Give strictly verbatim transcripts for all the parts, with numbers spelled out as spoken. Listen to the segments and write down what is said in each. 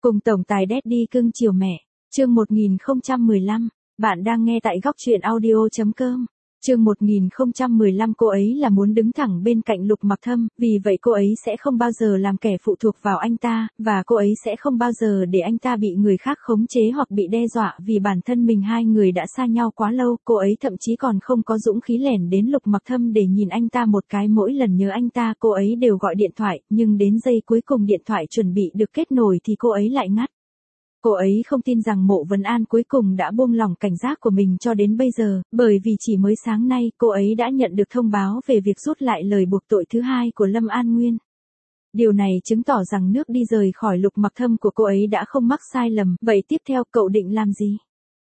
Cùng tổng tài Daddy cưng chiều mẹ. Chương một nghìn không trăm mười lăm. Bạn đang nghe tại góc truyện audio chấm com. Chương một nghìn không trăm mười lăm. Cô ấy là muốn đứng thẳng bên cạnh Lục Mặc Thâm, vì vậy cô ấy sẽ không bao giờ làm kẻ phụ thuộc vào anh ta, và cô ấy sẽ không bao giờ để anh ta bị người khác khống chế hoặc bị đe dọa, vì bản thân mình hai người đã xa nhau quá lâu. Cô ấy thậm chí còn không có dũng khí lẻn đến Lục Mặc Thâm để nhìn anh ta một cái. Mỗi lần nhớ anh ta, cô ấy đều gọi điện thoại, nhưng đến giây cuối cùng điện thoại chuẩn bị được kết nối thì cô ấy lại ngắt. Cô ấy không tin rằng Mộ Vấn An cuối cùng đã buông lỏng cảnh giác của mình cho đến bây giờ, bởi vì chỉ mới sáng nay cô ấy đã nhận được thông báo về việc rút lại lời buộc tội thứ hai của Lâm An Nguyên. Điều này chứng tỏ rằng nước đi rời khỏi Lục Mặc Thâm của cô ấy đã không mắc sai lầm. Vậy tiếp theo cậu định làm gì?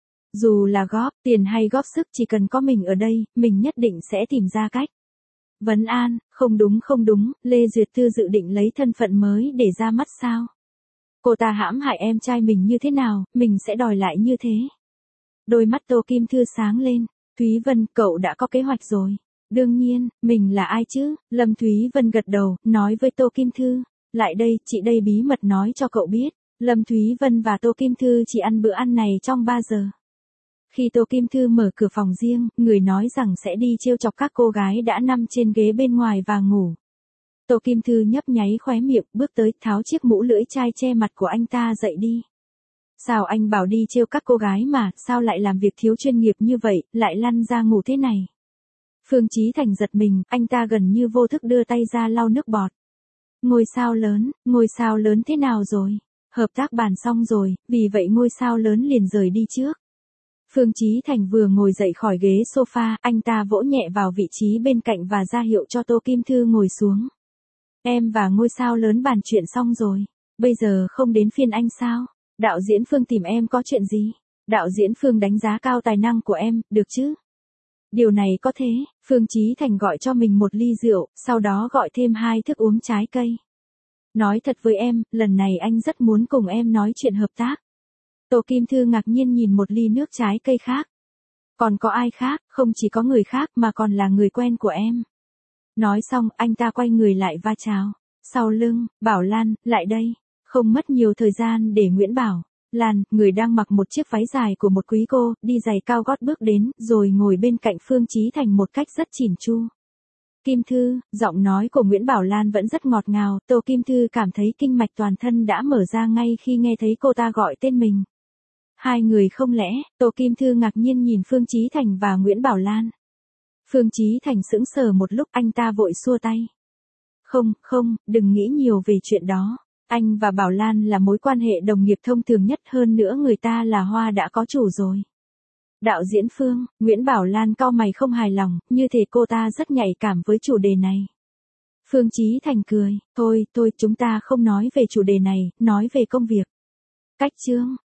Dù là góp tiền hay góp sức, chỉ cần có mình ở đây, mình nhất định sẽ tìm ra cách. Vấn An, không đúng không đúng, Lê Duyệt Thư dự định lấy thân phận mới để ra mắt sao? Cô ta hãm hại em trai mình như thế nào, mình sẽ đòi lại như thế. Đôi mắt Tô Kim Thư sáng lên. Thúy Vân, cậu đã có kế hoạch rồi. Đương nhiên, mình là ai chứ? Lâm Thúy Vân gật đầu, nói với Tô Kim Thư. Lại đây, chị đây bí mật nói cho cậu biết. Lâm Thúy Vân và Tô Kim Thư chỉ ăn bữa ăn này trong ba giờ. Khi Tô Kim Thư mở cửa phòng riêng, người nói rằng sẽ đi trêu chọc các cô gái đã nằm trên ghế bên ngoài và ngủ. Tô Kim Thư nhấp nháy khóe miệng, bước tới, tháo chiếc mũ lưỡi chai che mặt của anh ta dậy đi. Sao anh bảo đi trêu các cô gái mà, sao lại làm việc thiếu chuyên nghiệp như vậy, lại lăn ra ngủ thế này? Phương Chí Thành giật mình, anh ta gần như vô thức đưa tay ra lau nước bọt. Ngôi sao lớn, ngôi sao lớn thế nào rồi? Hợp tác bàn xong rồi, vì vậy ngôi sao lớn liền rời đi trước. Phương Chí Thành vừa ngồi dậy khỏi ghế sofa, anh ta vỗ nhẹ vào vị trí bên cạnh và ra hiệu cho Tô Kim Thư ngồi xuống. Em và ngôi sao lớn bàn chuyện xong rồi. Bây giờ không đến phiên anh sao? Đạo diễn Phương tìm em có chuyện gì? Đạo diễn Phương đánh giá cao tài năng của em, được chứ? Điều này có thế. Phương Chí Thành gọi cho mình một ly rượu, sau đó gọi thêm hai thức uống trái cây. Nói thật với em, lần này anh rất muốn cùng em nói chuyện hợp tác. Tô Kim Thư ngạc nhiên nhìn một ly nước trái cây khác. Còn có ai khác? Không chỉ có người khác mà còn là người quen của em. Nói xong, anh ta quay người lại va chào. Sau lưng, Bảo Lan, lại đây. Không mất nhiều thời gian để Nguyễn Bảo Lan, người đang mặc một chiếc váy dài của một quý cô, đi giày cao gót bước đến, rồi ngồi bên cạnh Phương Chí Thành một cách rất chỉn chu. Kim Thư, giọng nói của Nguyễn Bảo Lan vẫn rất ngọt ngào, Tô Kim Thư cảm thấy kinh mạch toàn thân đã mở ra ngay khi nghe thấy cô ta gọi tên mình. Hai người không lẽ? Tô Kim Thư ngạc nhiên nhìn Phương Chí Thành và Nguyễn Bảo Lan. Phương Chí Thành sững sờ một lúc, anh ta vội xua tay. Không, không, đừng nghĩ nhiều về chuyện đó. Anh và Bảo Lan là mối quan hệ đồng nghiệp thông thường nhất, hơn nữa người ta là hoa đã có chủ rồi. Đạo diễn Phương, Nguyễn Bảo Lan cau mày không hài lòng, như thể cô ta rất nhạy cảm với chủ đề này. Phương Chí Thành cười, thôi, thôi, chúng ta không nói về chủ đề này, nói về công việc. Cách chương,